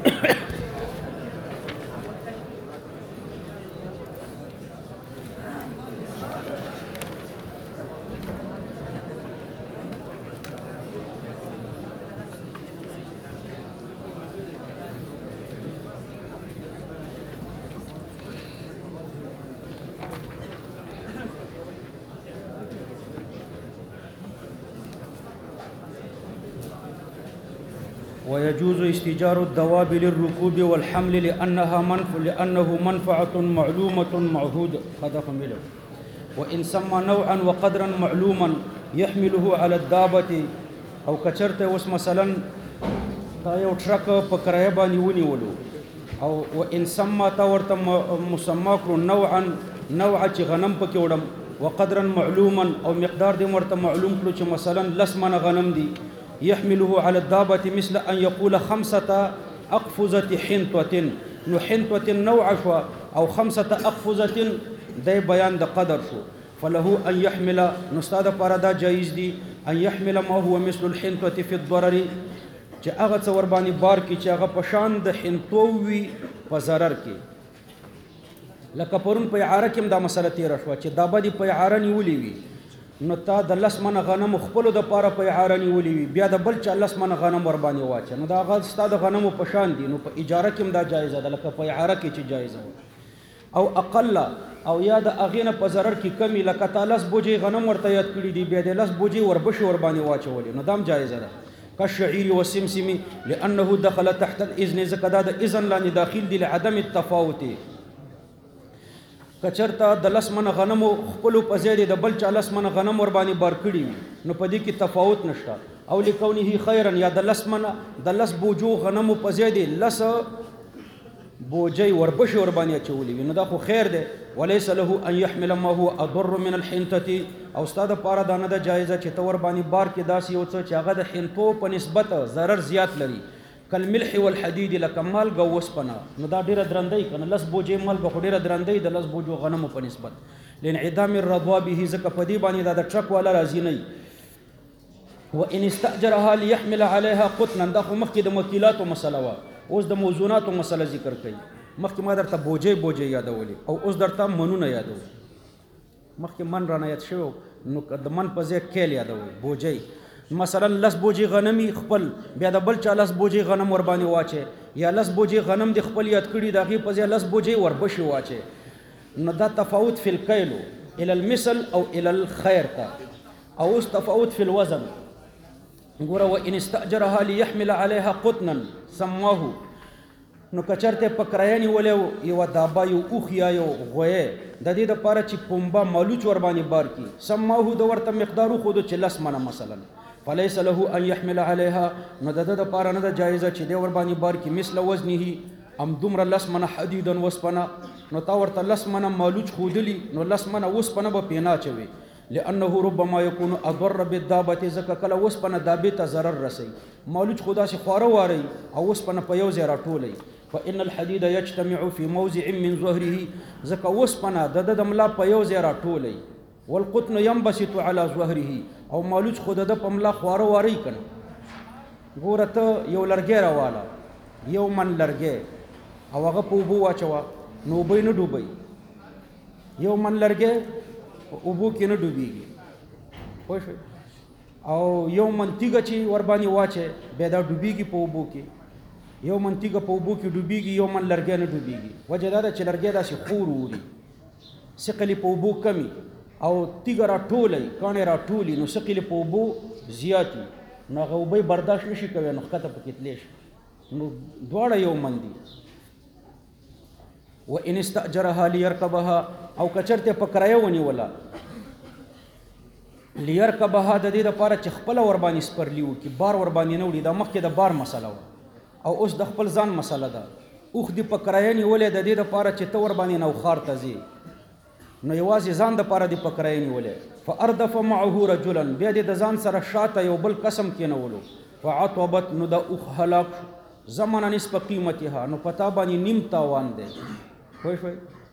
ويجوز استئجار الدواب للركوب والحمل لأنه منفعة معلومة معهودة وإن سمى نوعا وقدرا معلوما يحمله على الدابة أو كچرته وس مثلا تا یو ټرک په کرایه باندې ونیولو او وإن سمى تا ورته مسما کړو نوعا چې غنم پکې وړم وقدرا معلوما او مقدار دې ورته معلوم کړو چې مثلا لس من غنم دي يحمله على الدابة مثل أن يقول 5 أقفزة حنطة نو حنطة نوع شو أو 5 أقفزة ده بيان ده قدر شو فله أن يحمل نستاد پاردا جائز دي أن يحمل ما هو مثل الحنطة في الضرر چې هغه څور باندې بار کې چې هغه پشان د حنطوي په ضرر کې لکه پرون په اعاره کې دا مسله تیر شو چې دابه دی په اعاره نیولې وي نو تا د لس من غنم خپل د پاره په اعاره نیولې وي بیا د بل چا لس من غنم ور باندې واچ نو دا غل ستاد غنم په شان دي نو په اجاره کې دا جایز ده لکه په اعاره کې چې جایز ده او اقل او یا د اغینه په ضرر کې کمی لکه تالس بوجي غنم ورته یاد کړی دی بیا د لس بوجي ور بش ور باندې واچولې نو دام جایز ده كالشعير والسمسم لأنه دخل تحت الإذن زكدا د إذن لاندې داخل دي لعدم التفاوت کچرتا د لس من غنم خپل په زیاده د بل چا لس من غنم ور باندې بار کړی نو په دې کې تفاوت نشته او لکونه خيرا یا د لس من د لس بوجو غنم په زیاده لس بوجي ور بش ور باندې چولې نو دا خو خیر ده وليس له ان يحمل ما هو اضر من الحنطه او استاد پاره دانه د جایزه چې تور باندې بار کې داسې یو څه چې هغه د حنطو په نسبت ضرر زیات لري کالملح والحديد لکمال غوس پنا نو دا ډیره درندای کنه لس بوجي مال به ډیره درندای د لس بوجو غنم په نسبت لانعدام الرضوا به زکه په دې باندې دا ټرک والا راځي نه وان استاجرها ليحمل عليها قطنا دا خو مخکې د وکیلاتو مسله وا اوس د موضوعاتو مسله ذکر کړي مخکې ما درته بوجي یادولې او اوس درته منونه یادو مخکې من رانه یاد شو نو د من په ځای کېل یادوي بوجي مثلا لس بوجي غنمي خپل بیا د بل چا لس بوجي غنم ور باندې واچي یا لس بوجي غنم د خپل یاد کړي دغه په ځای لس بوجي ور بشي واچي نو دا تفاوت في الكيل الى المثل او الى الخير تا او تفاوت في الوزن ګوره وان استاجرها ليحمل عليها قطنا سماه نو کچرته پکرایانی ولې یو دابا یو اوخیا یو غوې د دې د پاره چې پومبا مالوچ ور باندې بار کی سماه د ورته مقدارو خود چې لس منه مثلا فليس له ان يحمل عليها نو د پاره نه د جایزه چې د ور باندې بار کی مثل وزنه ام دومره لس منه حدیدا وسپنه نو تا ورته لس منه مالوچ خودلی نو لس منه وسپنه به پینا چوي لانه ربما يكون اضر بالدابه زکه کله وسپنه دابه ته ضرر رسي مالوچ خدا سي خواره واري او وسپنه په یو ځای راټولي فإن الحديد يجتمع في موضع من ظهره زكا وسپنا د ملا په یو ځای راټولي والقطن ينبسط على ظهره او مالوچ خود د پملا خواره واري کنه ګورته یو لرګي راواله یو من لرګي او هغه په وبو واچوا نو به نه ډوبي یو من لرګي وبو کې نه ډوبيږي خوښ او یو منتیګه چې ور باندې واچي به دا ډوبيږي په وبو کې یو منتیګه په وبو کې ډوبيږي یو من لرګي نه ډوبيږي وجه دا چې لرګي داسې خور ووري ثقل په وبو کمی او تیګه راټولي کانه راټولي نو ثقل په وبو زیاتی نو غوبې برداشت نشي کوي نو خطه پکې تلیش نو دواړه یو من دي وان استاجرها ليركبها او کچرته پکرایه ونی ولا ليركبها د دې لپاره چې خپل ور باندې سپرلیو کې بار ور باندې نه وړي دا مخکې د بار مسله او اوس د خپل ځان مسله ده اوخ دی پکرایه نیولې د دې لپاره چې تور باندې نو خار تزي نو یوازې ځان د لپاره دی پکرایه نیولې فاردف معه رجلا بیا د ځان سره شاته یو بل قسم کې نولو فعطبت نو د اوخ هلاک زمانه نسبه قیمتها نو پتا باندې نیم تاوان دی خوښ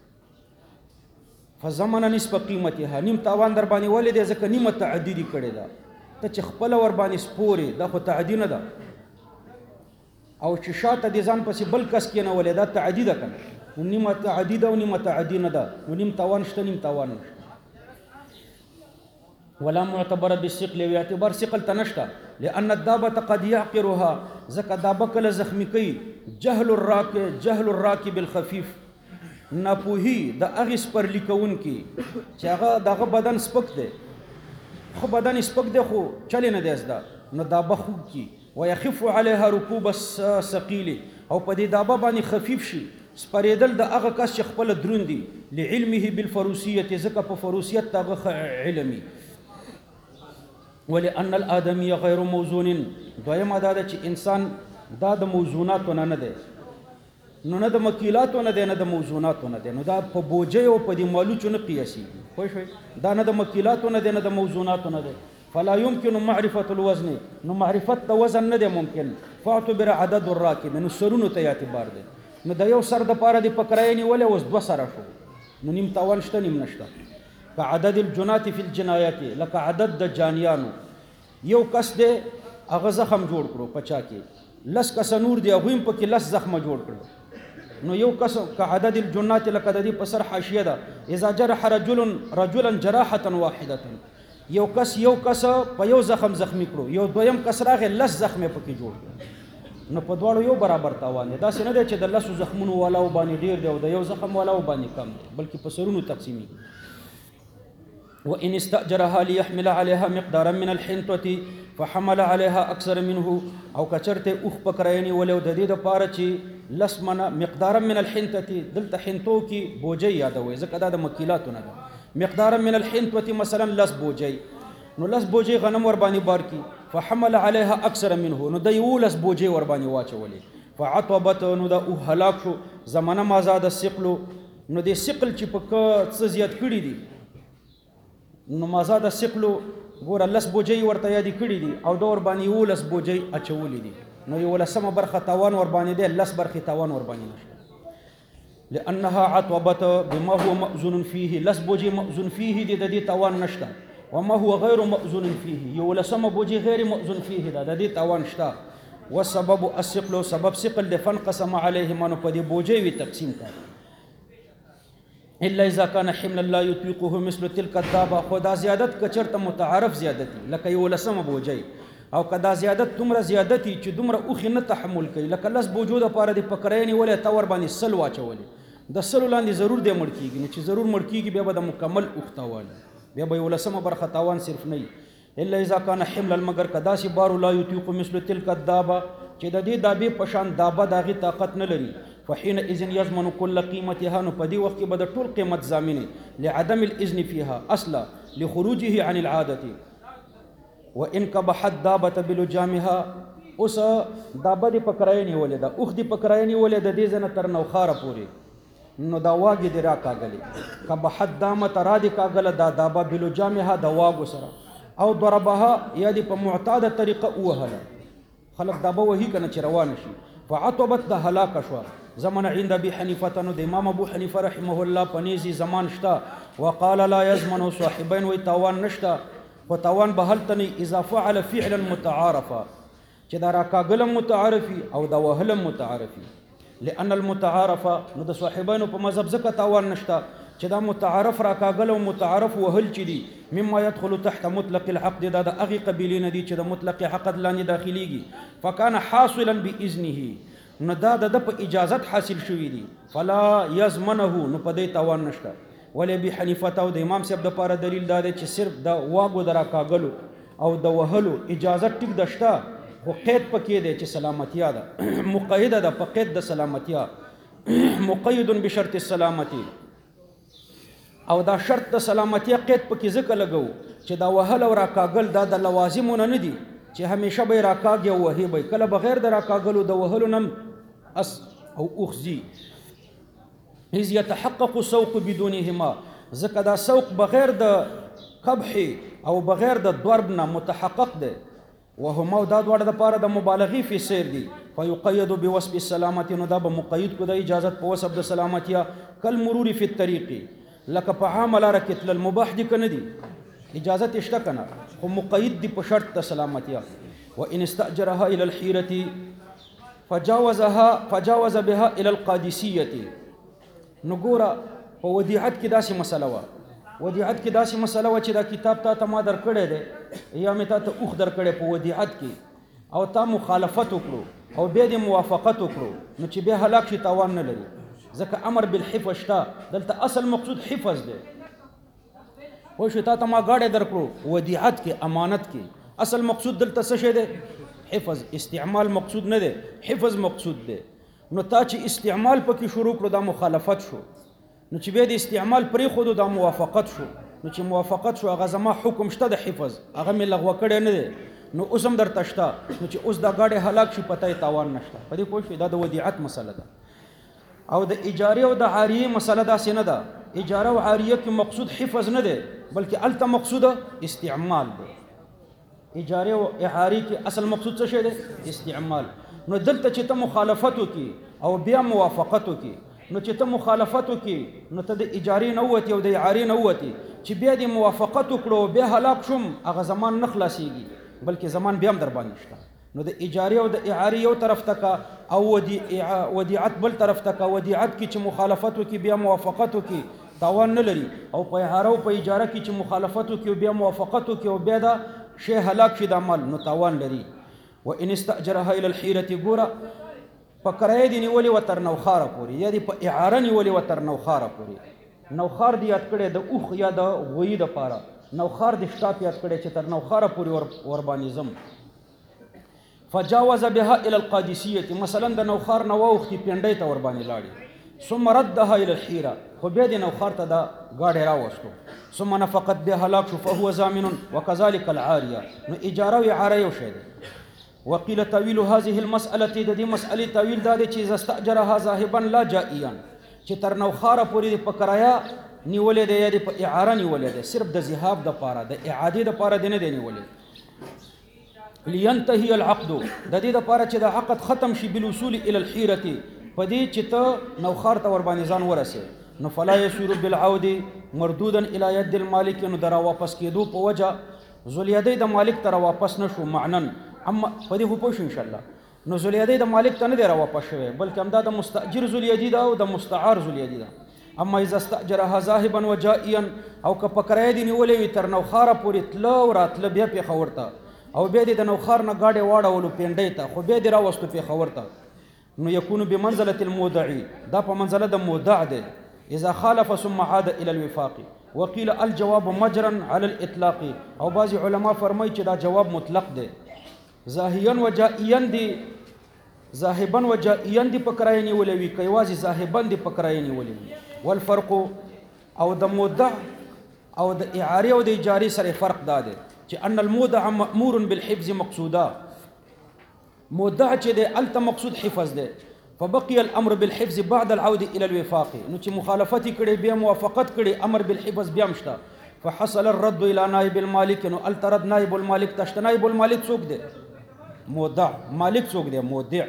فزمانه نسبه قیمتها نیم تاوان در باندې ولې د ځکه نیمه تعدیدی کړي دا ته چې خپل ور باندې سپوري دا خو تعدی نه ده او چې شاته د ځان پسې بل کس کېنولې دا تعدی ده کنه نو نیمه تعدی ده او نیمه تعدی نه ده نو نیم تاوان شته نیم تاوان نشته ولا معتبر بالثقل واعتبار ثقل تنشته لان الدابه قد يعقرها زکه دابه کله زخمی کوي جهل الراكب الخفيف ناپوهی د هغه سپر لیکون کی چې هغه دغه بدن سپک دی خو بدن سپک دی خو چلی نه دی زده نو دابه خوب کی ويخف عليها ركوب الثقيل او په دې دابه باندې خفیف شي سپریدل د هغه کس چې خپل دروندي لعلمه بالفروسيه زکه په فروسیت تاغه علمي ولأن الآدمي غير موزون دویمه دا ده چې انسان دا د موزوناتو نه دی نو نه د مکیلاتو نه دی نه د موزوناتو نه دی نو دا په بوجۍ او په دې مالوچو نه قیاسیږي پوه شوئ دا نه د مکیلاتو نه دی نه د موزوناتو نه دی فلا يمكن معرفة الوزن نو معرفت د وزن نه دی ممکن فاعتبر عدد الراكب نو سرونو ته اعتبار دی نو د یو سر د پاره دی پکړای نیولې اوس 2 سره شو نو نیم تاوان شته نیم نشته كعدد الجنات في الجنايات لك عدد د جانیانو یو کس دی هغه زخم جوړ کړو پچا کې لس کس نور دی هغه په کې لس زخم جوړ کړو نو یو کس كعدد الجنات لك د دې په سر حاشیه ده اذا جرح رجلا جراحه واحده یو کس په یو زخم زخمی کړو یو دویم کس راغی لس زخم پکې جوړ کړو نو په دواړو یو برابر تاوان دی دا څه نه دی چې د لسو زخمونو والاو باندې ډیر دی او د یو زخم والاو باندې کم دی بلکې په سرونو تقسیمي وإن استأجرها ليحمل عليها مقدارا من الحنطة فحمل عليها أكثر منه أو كچرته اوخ پکراینی ولو د دې د پاره چې لسمنه مقدارا من الحنطة دلته حنطو کې بوجي یادوي ځکه دا د مکیلاتو نه ده مقدارا من الحنطة مثلا لس بوجي نو لس بوجي غنم ور باندې بار کی فحمل عليها أكثر منه نو د یو لس بوجي ور باندې واچولې فعطبت نو د او هلاک شو زمانه ما زاد الثقل نو د ثقل چې په څه زیات کړی دي نو مازاد الثقل ګوره لس بوجي ورته یادي کړي دي او دور باندې ولس بوجي اچولې دي نو یو لسمه برخه تاوان ور باندې ده لس برخه تاوان ور باندې نشته لانها عطبت بما هو مأذون فيه لس بوجي مأذون فيه دي د دې تاوان نشته وما هو غير مأذون فيه یو لسمه بوجي غیر مأذون فيه ده د دې تاوان شته والسبب الثقل سبب ثقل لفن قسم عليه منو په دې بوجي وی تقسیم کړ الا اذا كان حملا لا يطيقه مثل تلك الدابه خدا زیادت کچرته متعارف زیادتی لکه یو لسمه بوجي او کدا زیادت تمره زیادتی چې دومره اوخ نه تحمل کوي لکه لس بوجود لپاره د پکړینی ولې تور باندې سل واچولې د سل لاندې ضرور دی مړ کیږي چې ضرور مړ کیږي بیا به د مکمل اوخ تاوان بیا به یو لسمه برخه تاوان صرف نه الا اذا كان حملا مگر کدا سی بارو لا يطيق مثل تلك الدابه چې د دې دابې پشان دابه داغي طاقت نه لري فحين اذن يضمن كل قيمتها نو په دې وخت کې به د ټول قیمت ضامن لعدم الاذن فيها اصلا لخروجه عن العاده وان كبحت دابه بلجامها اوس دابه دې پکړای نیولې ده اوخ دې پکړای نیولې ده دې زنه تر نوخاره پوري نو دا واګي دې را کاغلي کبحت دامه ترا دې کاغله دا دابه بلجامها دا واګو سره او ضربها یا دې په معتاده طریقه وهله خلق دابه وهی کنه چې روان شي فعطبت ده هلاك شو زمن عند ابي حنيفه نو د امام ابو حنیفه رحمه الله پنيزي زمان شتا وقال لا يزمن صاحبين وي تاوان نشتا وتاوان بهلتني اذا فعل فعلا متعارفا چې دا راکاګلم متعارفي او دا وهلم متعارفي لان المتعارف نو د صاحبانو په مذهب زکه تاوان نشتا چې دا متعارف راکاګلم متعارف وهل چي دي مما يدخل تحت مطلق العقد دا د اغي قبيلين دي چې د مطلق عقد لاندې داخليږي فكان حاصلا باذنه نو دا د په اجازت حاصل شوی دي فلا يزمنه نو په دې تاوان نشته ولې به حنیفه او د امام صاحب د پاره دلیل دا دی چې صرف د واګو درا کاغلو او د وهلو اجازه ټیک دشته خو قید پکې دی چې سلامتیا ده مقیده ده په قید د سلامتیا مقید بشرط السلامتی او دا شرط د سلامتیا قید پکې ځکه لګو چې دا وهل او را کاغل دا د لوازمونه نه دي چې همیشه به راکاږي او وهي به کله بغیر د راکاګلو د وهلو نم اس او اخزي اذ يتحقق السوق بدونهما ځکه دا سوق بغیر د قبح او بغیر د ضرب نه متحقق ده وهما دا دوړه د پاره د مبالغه فی سیر دي فيقيد بوصف السلامه نو دا به مقید کو د اجازت په وصف د سلامتیا کل مرور فی الطريق لك په عامل رکت للمباح دي کنه دي اجازت اشته کنه خو مقید دي په شرط د سلامتیا وان استاجرها الى الحيره فجاوز بها الى القادسيه. نو ګوره په ودیعت کې داسې مسله وه، ودیعت کې داسې مسله وه چې دا کتاب تا ما درکړی دی یا مې تا ته اوښ درکړی په ودیعت کې او تا مخالفت وکړو او بیا دې موافقت وکړو نو چې بیا هلاک شي تاوان نه لري، ځکه امر بالحفظ شته. دلته اصل مقصود حفظ دی. پوه شو، تا ته ما ګاډی درکړو ودیعت کې امانت کې، اصل مقصود دلته څه شی دی؟ حفظ. استعمال مقصود نه دی، حفظ مقصود دی. نو تا چې استعمال پکې شروع کړو دا مخالفت شو، نو چې بیا د استعمال پرېښودو دا موافقت شو. نو چې موافقت شو هغه زما حکم شته د حفظ، هغه مې لغوه کړی نه دی، نو اوس هم درته شته. نو چې اوس دا ګاډی هلاک شي پته یې تاوان نشته. په دې پوه شوې؟ دا د ودیعت مسله ده. او د اجارې او د عاریې مسله داسې نه ده. اجاره او عاریه کې مقصود حفظ نه دی بلکې هلته مقصود استعمال دی. اجاره او اعارې کې اصل مقصود څه شی دی؟ استعمال. نو دلته چې ته مخالفت وکړي او بیا موافقت وکړي، نو چې ته مخالفت وکړي نو ته د اجارې نه ووتې او د اعارې نه ووتې، چې بیا دې موافقت وکړو او بیا هلاک شوم، هغه زمان نه خلاصېږي بلکې زمان بیا هم در باندې شته. نو د اجارې او د اعارې یو طرف ته کا او ودیعت بل طرف ته کا. ودیعت کې چې مخالفت وکړي بیا موافقت وکړي تاوان نه لري، او په اعاره او په اجاره کې چې مخالفت وکړي او بیا موافقت وکړي او بیا دا شی هلاک شي دا مال، نو تاوان لري. وان استاجرها الى الحيره، ګوره په کرایه دې نیولې و تر نوخاره پورې، یا دې په اعاره نیولې و تر نوخاره پورې. نوخار دې یاد کړی د اوښ یا د غویي دپاره، نوخار دې شټاپ یاد کړی چې تر نوخاره پورې ور باندې ځم. فجاوز بها الى القادسيه، مثلا د نوخار نه واوښتي پینډۍ ته ور باندې لاړې، ثم ردها الى الحيره، خو بیا دې نوخار ته دا ګاډی راوستو، ثم نفقت بها هلاک شو فهو ضامن وكذلك العاريه. نو اجاره او اعاره یو شی دی. وقيل تاويل هذه المسألة، د دې مسألې تاویل دا دی چې اذا استأجرها ذاهبا لا جائيا، چې تر نوخاره پورې په کرایه نیولې دی یا په اعاره نیولې دی، صرف د ذهاب د پاره د اعادې د پاره دی نه دی نیولې. لينتهي العقد، د دې د پاره چې د عقد ختم شي بالوصول الى الحيره، په دې چې ته نوخار ته ور باندې ځان ورسې، نو فلا يسير بالعود مردودا الى يد المالك، نو درا واپس کېدو په وجه ذواليدۍ د مالک ته واپس نشو معنن. اما په دې خو پوه شو ان شاء الله. نو ذواليدۍ د مالک ته نه دی را واپس شوی بلکې همدا د مستاجر ذواليدۍ ده او د مستعار ذواليدۍ ده. اما اذا استاجرها ذاهبا وجائيا، او که په کرایه دې نیولې وي تر نوخاره پورې تله او راتله بیا پېښور ته، او بیا دې د نوخار نه ګاډی واړولو پینډۍ ته، خو بیا دې راوستو پېښور ته، نو یکون بمنزله المودع، دا په منزله د مودع دی. اذا خالف ثم عاد الى الوفاق. وقيل الجواب مجرا على الاطلاق، او بعض علما فرمایي چې دا جواب مطلق دی. ذاهبا وجائيا دي، ذاهبا وجائيا دي په کرایه نیولې وي، که یوازې ذاهبا دي په کرایه نیولې وي. والفرق، او د مودع او د اعارې او د اجارې سره فرق دا دی چې ان المودع مأمور بالحفظ مقصودا، مودع چې دی الته مقصود حفظ دی. فبقي الامر بالحفظ بعد العود الى الوفاق، نو چې مخالفت کړي بیا موافقت کړي امر بالحفظ بیا مشته. فحصل الرد الى نائب المالك، نو الترد نائب المالك تشت. نائب المالك څوک دی؟ مودع. مالک څوک دی؟ مودع.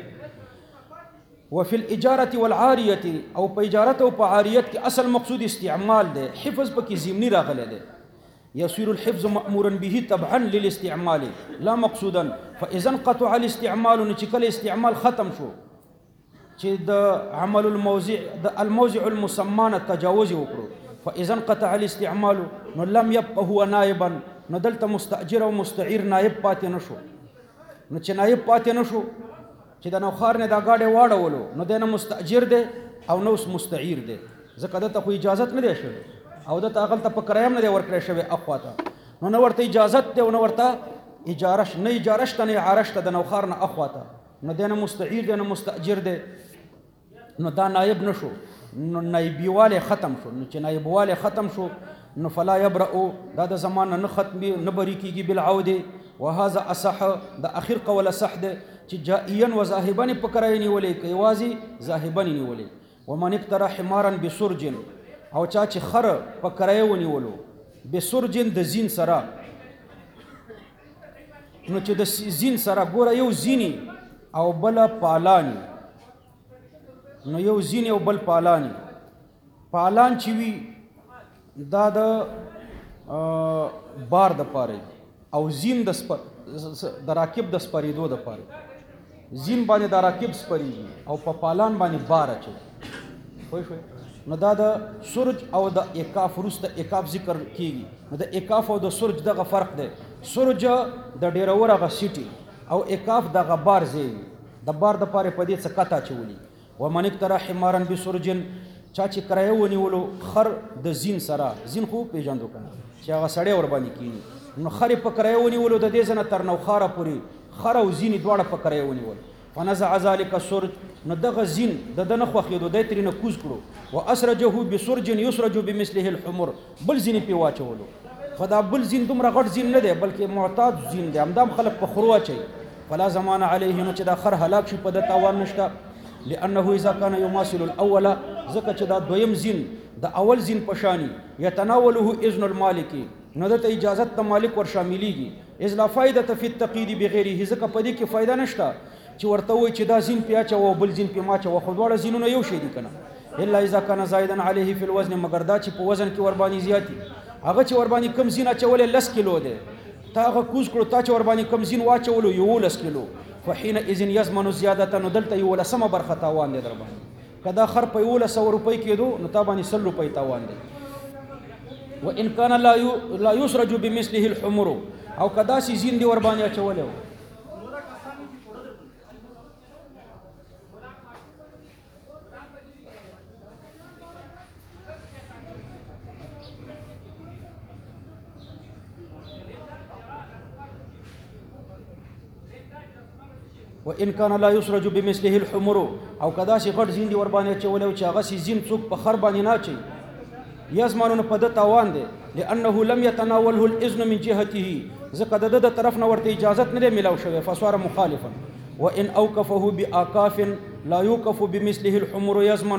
وفي الاجاره والعاريه، او په اجارت او په عاریت کې اصل مقصود استعمال دی، حفظ پکې ضمنی راغلی دی. يصير الحفظ مأمورا به تبعا للاستعمال لا مقصودا، فاذا انقطع الاستعمال، نو چې کله استعمال ختم شو چې د عمل الموضع د الموضع المسمى تجاوز وکړو، فاذا انقطع الاستعمال نو لم يبقى هو نائبا، نو دلته مستاجر او مستعير نائب پاتې نشو. نو چې نائب پاتې نشو چې د نوخار نه دا ګاډی واړولو، نو دی نه مستاجر دی او نو اوس مستعیر دی، ځکه دته خو اجازت نه دی شوی او دته هغلته په کرایم نه دی ورکړی شوی اخوا ته، نو نه ورته اجازت دی او نه ورته اجاره نه اجاره شته نه اعاره شته د نوخار نه اخوا ته، نو دی نه مستعیر دی نه مستاجر دی، نو دا نائب نشو، نو نائبیواله ختم شو. نو چې نائبواله ختم شو نو فلا يبرأ، دا د زمانه نه ختمي نه بری کیږي بالعود. وهذا اصح، د اخر قول صح ده چې جائيا وذاهبا په کرای نیولې کوي، واځي ذاهبا نیولې. ومن اقترى حمارا بسرج، او چا چې خر په کرای ونیولو بسرج د زین سره، نو چې د زین سره ګوره یو زینی او بل پالانی، نو یو زین او بل پالانی، پالان چې وی دا د بار د پاره او زین د راکب د سپریدو د پاره، زین باندې د راکب سپریږي او په پالان باندې بار اچي پوه شوئ نو دا د سرج او د اکاف وروسته اکاف ذکر کیږي نو د اکاف او د سرج دغه فرق دی سرج د ډیرور هغه سیټي او اکاف دغه بار ځای د بار دپاره په دې څه کته اچولي ومن اکترا حمارا بسرجن چا چې کرایه ونیولو خر د زین سره زین خو پیژندو کنه چې هغه سړی ورباندې کینی نو خر په کرایه ونیولو د دې ځنه تر نوخاره پورې خر او زین دواړه په کرایه ونیول فنزع ذلك السرج نو دغه زین د دنه خوخېدو دی ترېنه کوز کړو و اسرجه بسرج یسرج بمثله الحمر بل زین پې واچولو خو دا بل زین دومره غټ زین نه دی بلکې معتاد زین دی همدا خلک په خرو اچوي فلا زمان علیه نو چې دا خر هلاک شي په ده تاوان نشته لانه اذا كان يماثل الاول ځکه چې دا دویم زین د اول زین په شانی یتناوله اذن المالک نو دته اجازت د مالک ور شاملېږي اذ لا فائده فی التقید بغیره ځکه په دې کې فایده نشته چې ورته وایي چې دا زین پې اچوه او بل زین پې ماچوه خو دواړه زینونه یو شی دي که نه الا اذا كان زائدا علیه فی الوزن مګر دا چې په وزن کې ورباندې زیات دي هغه چې ورباندې کم زین اچولی 10 کیلو دی تا هغه کوز کړو تا چې ورباندې کم زین واچولو 11 کیلو فحینئذ یضمن زیادته نو دلته 11 برخه تاوان دی در باندې که دا خر په 1100 روپۍ کېدو نو تا باندې 100 روپۍ تاوان دی وان کان لا یسرج بمثله الحمر او که داسې زین دی ورباندې اچولی و وان كان لا يسرج بمثله الحمر او کدا شي غټ زین دی ور باندې چولې او چې هغه سي زین څوک په خر باندې نه چي یزمانون په د تاوان دی لانه لم يتناوله الاذن من جهته ځکه د طرف نه ورته اجازت نه ملاو شوی فصار مخالفا وان اوقفه باعقاف لا يوقف بمثله الحمر يزمن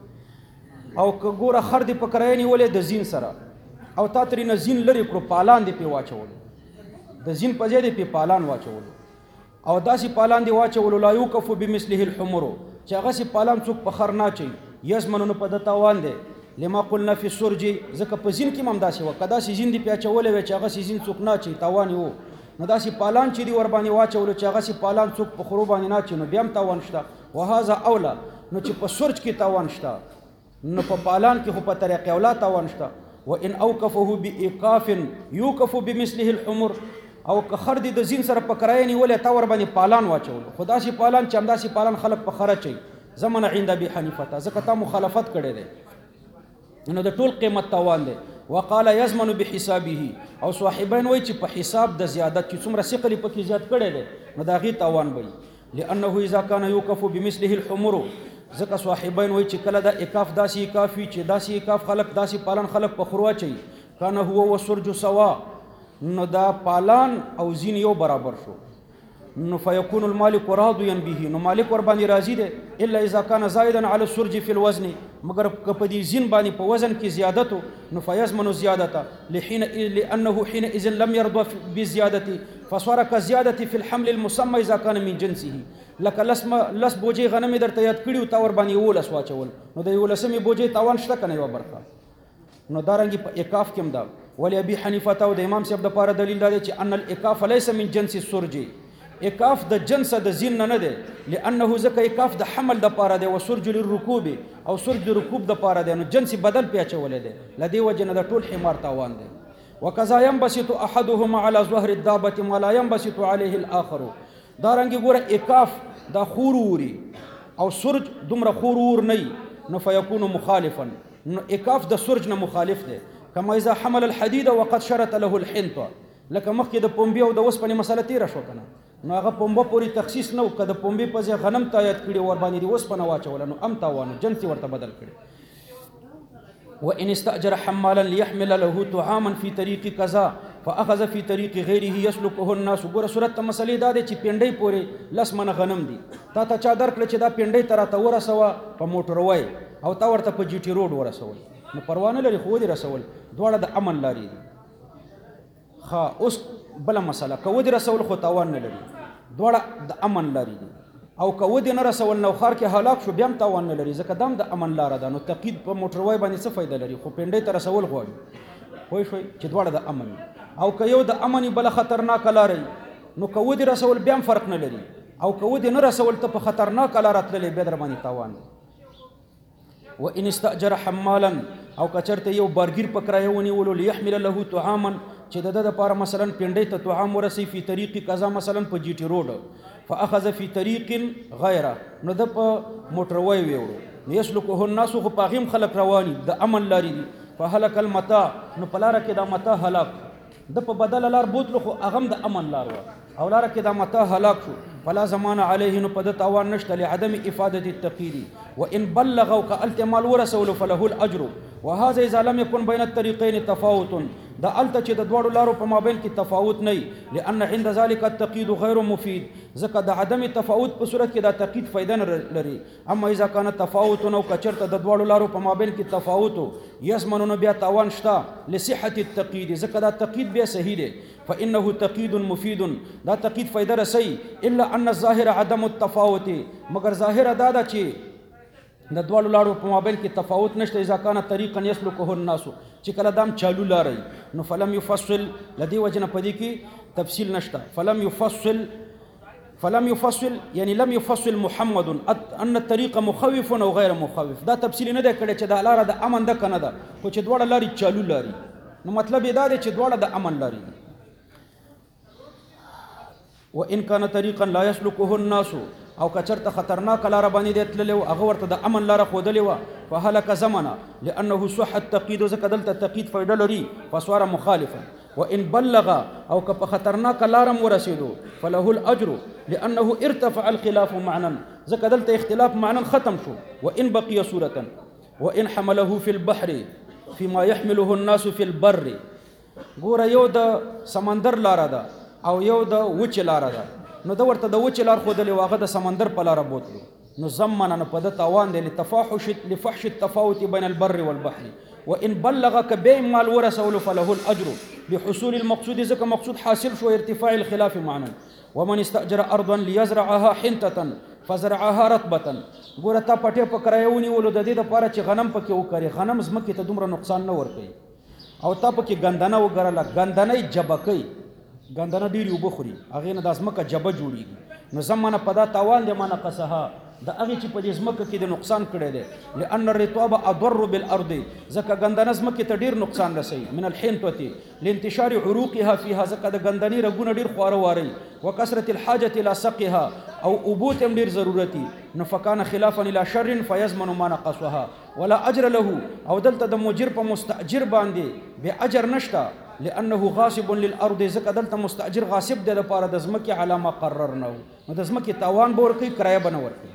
او ګوره خر دی په کرایې نیولې د زین سره او تا ترې نه زین لرې کړو پالان دی پې واچولو د زین په ځای دی پې پالان واچولو او داسې پالان دی واچولو لا یوقف بمثله الحمر چې هغه سي پالان څوک په خر نه اچوي یزمنون په د تاوان دی لما قلنا فی السرج ځکه په زین کې هم همداسې وه که داسې زین دی پې اچولی وی چې هغه سي زین څوک نه اچوي تاوان یې و نو داسې پالان چې دی ورباندې واچولو چې هغه سي پالان څوک په خرو باندې نه اچوي نو بیا هم تاوان شته وهذا اوله نو چې په سرج کې تاوان شته نو په پالان کې خو په طریق اولا تاوان شته وان اوقفه بايقاف يوقف بمثله الحمر او که خر دی د زین سره په کرایه نیولې تا ور باندې پالان واچولو خو داسې پالان چې همداسې پالان خلک په خر اچوي زمن عند ابي حنیفه ځکه تا مخالفت کړی دی نو د ټول قیمت تاوان دی وقال يزمن بحسابه او صاحبین وایي چې په حساب د زیادت چې څومره ثقل پکې زیات کړی دی نو د هغې تاوان به وي لانه اذا كان يوقف بمثله الحمر ځکه صاحبین وایي چې کله د اکاف داسې اکاف وي چې داسې اکاف خلک داسې پالان خلک په خرو اچوي کان هو والسرج سوا نو دا پالان او زین یو برابر شو نو فیکون المالک راضیا به نو مالک ور باندې راضی دی الا اذا كان زائدا على السرج في الوزن مگر که په دې زین باندې په وزن کې زیادت نو فیزمن زیادته لانه حينئذ لم يرضى بزيادته فصار كزياده في الحمل المسمى اذا كان من جنسه لك لس بوجي غنم درته یاد کړیو تا ور باندې ولس واچول نو د ولسمې بوجي تاوان شته کنه یو برخه نو دارنګي په اکاف کې دا ولی ابي حنیفه او د امام صاحب د پاره دلیل دی چې ان الاکاف ليس من جنس السرج اکاف د جنس د زین نه دی لانه ځکه اکاف د حمل د پاره دی او سرج للركوب او سرج د رکوب د پاره دی نو جنس بدل پیچولې دی لدی وجه نه د ټول حمار تاوان دی وکذا ينبسط احدهما على ظهر الدابه ولا ينبسط عليه الاخر دارنګي ګوره اکاف د خوروري او سرج دومره خورور نه نو فيكون مخالفا نو اکاف د سرج نه مخالف دی کما اذا حمل الحديد وقد شرط له الحنط لکه مخکې د پنبې او د اوسپنې مسله تېره شو که نه نو هغه پنبه پورې تخصیص نه و که د پنبې په ځای غنم تایید کړي ور باندې د اوسپنه واچوله نو ام تاوانو جنس ورته بدل کړي وان استاجر حمالا ليحمل له طعاما في طريق كذا فاخذ في طريق غيره يسلكه الناس ګوره صورت ته مسلې دا دی چې پنډۍ پورې 10 منه غنم دي تا ته چا درکړه چې دا پنډۍ ته راته ورسوه په موټر وای او تا ورته په جی ټي روډ ورسول نو پروا نه لري خو دې رسول دواړه د امن لارې دي ښه اوس بله مسله که ودې رسول خو تاوان نه لري دواړه د امن لارې دي او که ودې نه رسول نو ښار کې هلاک شو بیا هم تاوان نه لري ځکه دا هم د امن لاره ده نو تقید په موټروای باندې څه فایده لري خو پنډۍ ته رسول غواړي پوه شوئ چې دواړه د امن او که یو د امن بله خطرناکه لاره نو که ودې رسول بیا هم فرق نه لري او که ودې نه رسول ته په خطرناکه لاره تللی بیا در باندې تاوان دی. وان استاجر حمالا او کچرته یو بارګیر په کرایه ونیولو لیحمل له طعاما چې د ده دپاره مثلا پنډۍ ته طعام ورسوي فی طریق قضا مثلا په جی ټي روډ فاخذ فی طریق غیره نو ده په موټروی ویوړو نو یسلکه الناس خو په هغې هم خلک رواني د امن لارې دي فهلک المتاع نو په لاره کې دا متاع هلاک ده په بدله لار بوتلو خو هغه هم د امن لار وه او لاره کې دا متاع هلاک شو فلا زمان علیه نو په ده تاوان نشته لعدم افادة التقید وان بلغ او که هلته مال ورسولو فله الاجر وهذا اذا لم يكن بين الطريقين تفاوت دا الته چې د دواړو لارو په مابین کې تفاوت نه لان عند ذلك التقید غیر مفید ځکه د عدم تفاوت په صورت کې دا تقید فایده نه لري اما اذا كان تفاوت او کچرته د دواړو لارو په مابین کې تفاوت یسمن بیا تاوان شته لصحه التقید ځکه دا تقید بیا صحیح دی فانه تقید مفید دا تقید فایده رسي الا ان الظاهر عدم التفاوت مگر ظاهر دا ده چې د دواړو لاړو په مابین کې تفاوت نشته اذا کان طریقا یسلکه الناس چې کله دام چالو لاري نو فلم يفصل لدی وجنه پدې کې تفصیل نشته فلم يفصل يعني لم يفصل محمد ان الطريق مخوف او غیر مخوف دا تفصیل نه ده کړي چې دا لار د امن ده کنه ده خو چې دواړه لاري چالو لاري نو مطلب دا دی چې دواړه د امن لاري وان كان طريقا لا يسلكه الناس او کچرته خطرناک لاره باندې دی تللی و هغه ورته د امن لاره ښودلې وه فهلک زمنه لانه صح التقید ځکه دلته تقید فایده لري فصار مخالفا وان بلغ او که په خطرناک لاره م ورسېدو فله الاجر لانه ارتفع الخلاف معنا ځکه دلته اختلاف معنا ختم شو وان بقي صورة وان حمله في البحر فيما يحمله الناس في البر ګوره یو د سمندر لاره ده او یو د وچې لاره ده نو د ورته د وچې لار ښودلې واغه د سمندر په لاره بوتلو نو زمنه نه په ده تاوان دی لفحش التفاوت بین البر والبحر وان بلغ کبه مال ورسول فله الاجر بحصول المقصود ځکه مقصود حاصل شو ارتفاع الخلاف معنا ومن استاجر ارضا ليزرعها حنطه فزرعها رطبه ګوره تا پټې په کرایه ونیولو د دې دپاره چې غنم پکې وکري غنم ځمکې ته دومره نقصان نه ورکوي او تا پکې ګندنه وګرله ګندنه یې جبه کوي ګندنه ډېرې اوبه خوري هغې نه دا ځمکه جبه جوړېږي نو زمانه په دا تاوان دی مانه قصها د هغې چې په دې ځمکه کې د نقصان کړی دی لان الرطاب اضر بالارض ځکه ګندنه ځمکې ته ډېر نقصان رسوي من الحنطة لانتشار عروقها فيها ځکه د ګندنې رګونه ډېر خواره واري وکثرة الحاجة الى سقها او اوبو ته هم ډېر ضرورتي نو فکان خلافا الى شر فیضمن ما نقصها ولا اجر له او دلته د مجر په مستاجر باندې بې اجر نشته لانه غاصب للارض ځکه دلته مستاجر غاصب دی دپاره د ځمکې علامه قررنه نو د ځمکې تاوان به ورکوي کرایه به نه ورکوي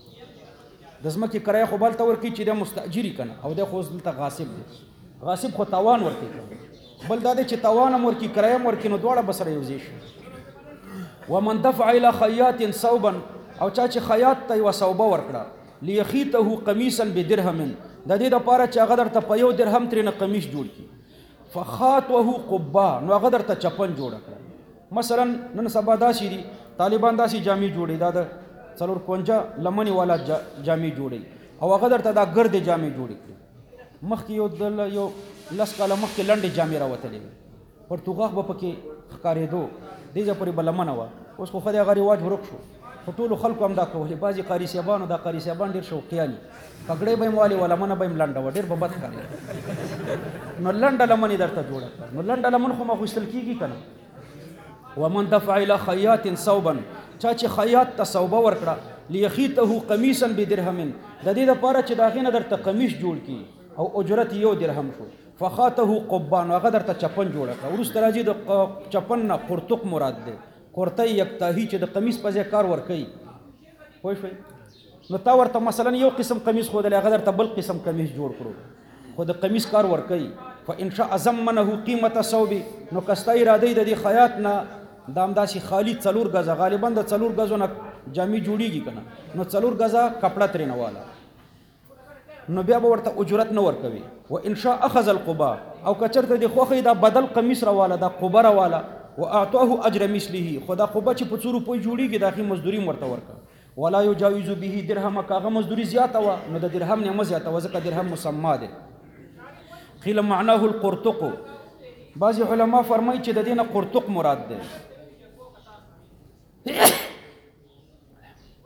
د ځمکې کرایه خو بل ته ورکوي چې دی مستاجري که نه او دی خو دلته غاصب دی غاصب خو تاوان ورکوي بل دا دی چې تاوان هم ورکوي کرایه هم ورکوي نو دواړه به سره یوځای شي ومن دفع الى خیاط صوبا او چا چې خیاط ته یوه صوبه ورکړه لیخیته قمیصا بدرهم د دې دپاره چې هغه درته په 1 درهم ترېنه قمیص جوړ کړي فخاطوه قبا نو هغه درته چپن جوړه کړه مثلا نن سبا داسې دي طالبان داسې جامې جوړي دا د 4 لمنې والا جامې جوړي او هغه درته دا ګردې جامې جوړې کړي مخکې یو 10 کاله مخکې لنډې جامې راوتلې وې پرتوغاښ به پکې ښکارېدو دې ځای پورې به لمنه وه اوس خو خو د هغه رواج ورک شو خو ټولو خلکو هم دا کولې بعضې قاري صاحبانو دا قاري صاحبان ډېر شوقیان پګړۍ به یې والې وه لمنه به یې لنډه وه ډېر به بد ښکارېده نو لنډه لمن یې درته جوړه کړه نو لنډه لمن خو اخیستل کېږي که نه ومن دفع الى خیاط صوبا چا چې خیاط ته صوبه ورکړه لیخیته قمیصا بدرهم د دې دپاره چې د هغې نه درته قمیص جوړ کړي او اجرت 1 درهم شو فخاته قبا نو هغه درته چپن جوړه کړه وروسته راځي د چپن نه قرتق مراد دی قرطی یکتاهي چې د قمیص په ځای کار ورکوي پوه شوئ نو تا ورته مثلا یو قسم قمیص ښودلی هغه درته بل قسم قمیص جوړ کړو خو د قمیص کار ورکوي فان شاء زمنه قیمة صوب نو که ستا اراده د دې خیاط نه دا همداسې خالي 4 ګزه غالبا د 4 ګزو نه جامې جوړېږي که نه نو 4 ګزه کپړه ترېنه واله نو بیا به ورته اجرت نه ورکوي وان شاء اخذ القبا او که چېرته دې خوښوي دا بدل قمیص راواله دا قبه راواله واعطاه اجر مثله خدا قبه چې په 2 روپۍ جوړېږي د هغې مزدوري م ورته ورکړه ولا یجاوز به درهم که هغه مزدوري زیاته وه نو د درهم نه مه زیاته وه ځکه درهم مسما دی قیل معناه القرطق بعض علما فرمایي چې د دې نه قرطق مراد دی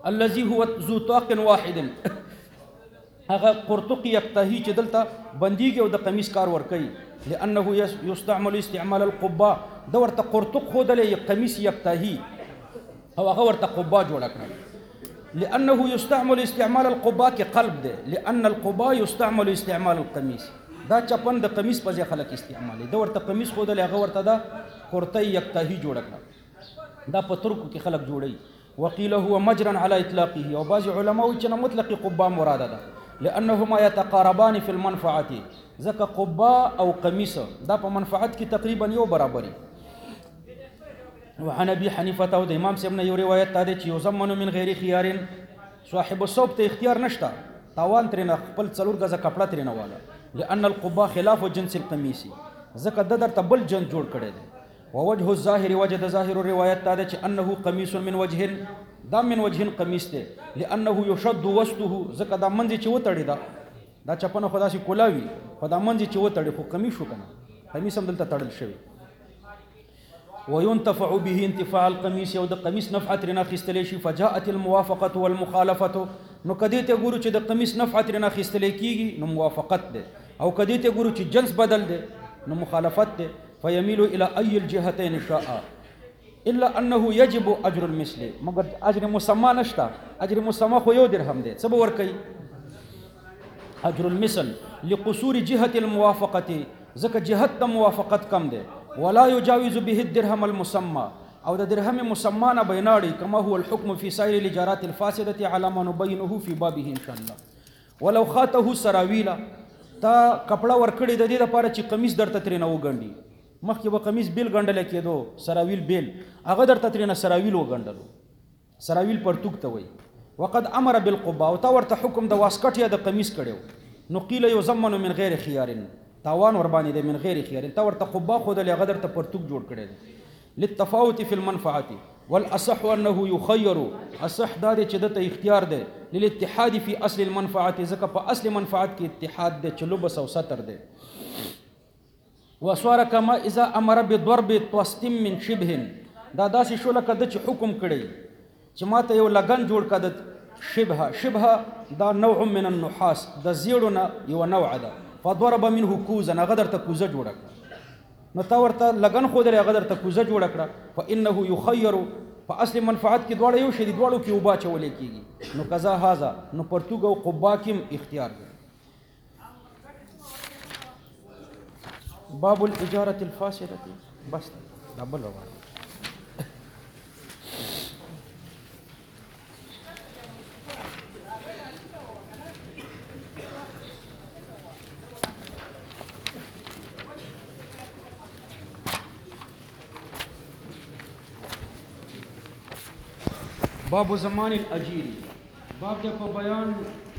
الذي هو ذو طاق واحد هغه قرطق یکتهی چې دلته بندیږي او د قمیص کار ور کوي لانه یستعمل استعمال القباء دا ورته قرطق خودلې قمیص یکتهی او هغه ورته قباء جوړ کړ لانه یستعمل استعمال القباء کې قلب ده لان القباء يستعمل استعمال القميص دا چپن د قمیص په ځای خلک استعمالي دا ورته قمیص خودلې هغه ورته دا قرطی یکتهی جوړ کړ دا په ترکو کې خلک جوړي وقيل هو مجرا على اطلاقه او بعض علماء چې مطلق قباء مراده ده لانهما يتقاربان في المنفعه ځکه قباء او قمیص دا په منفعت کې تقریبا یو برابري وعن ابي حنيفه او د امام صاحب نه یو روایت ده چې یزمن من غیر خيار صاحب الصوب ته اختیار نشته تاوان ترنه خپل څلور غزه کپڑا ترنه والا لان القباء خلاف جنس القميص ځکه د درته بل جنس جوړ کړي دي ووجه الظاهر وجد ظاهر الروايات ده چې انه قميص من وجه دا من وجه قميص ده لانه يشد وسطه ځکه دا منځ چې وتړي دا چپنه خدا سي کولاوي خدا منځ چې وتړي خو قميص شو کنه قميص هم دلته تړل شوی وينتفع به انتفاع القميص او د قميص نفعت رنا خستلې شي فجاءت الموافقه والمخالفه نو کدی ته ګورو چې د قميص نفعت رنا خستلې کیږي نو موافقت ده او کدی ته ګورو چې جنس بدل ده نو مخالفت ده فيميل الى اي الجهتين شاء الا انه يجب اجر المثل مگر اجر مسمى نشتا اجر مسمى خو یو درهم ده څه ور کوي اجر المثل لقصور جهه الموافقه ځکه جهت د موافقت کم ده ولا يجاوز به الدرهم المسمى او د درهم مسمى نه بیناړي کما هو الحكم في سائر الاجارات الفاسده على ما نبينه في بابه ان شاء الله ولو خاته سراویلا تا کپڑا ورکړی د دې لپاره چې قمیص درته ترنه وګڼي مخکې به قمیص بیل ګڼډل کېدو سراویل بیل هغه درته ترنه سراویل وګڼډلو سراویل پرتوک ته وای وقد امر بالقباء او تا ورته حکم د واسکټ یا د قمیص کړو نو قیل یزمن من غیر خيار تاوان ور باندې د من غیر خيار تا ورته قباء خود له غدر ته پرتوک جوړ کړي للتفاوت في المنفعه والاصح انه يخير اصح دا چې دته اختیار ده للاتحاد في اصل المنفعه ځکه په اصل منفعت کې اتحاد ده چلو بس او ستر ده وصار كما اذا امر بضرب توست من شبه دا داسې شو لکه د حکم کړي چې ماته یو لګن جوړ کړه شبه دا نوع من النحاس د زیړونه یو نوع ده فضرب منه كوزا غدر ته کوزه جوړ کړه نو تا ورته لګن خو درې غدر ته کوزه جوړ کړه فانه يخير په اصل منفعت کې دواړه یو شی دي دواړو کې وبا چولې کیږي نو قضا هاذا نو پرتوګ او قبا کې اختیار دی باب الاجاره الفاسده بس دبل روان باب زمان الاجير باب د په بیان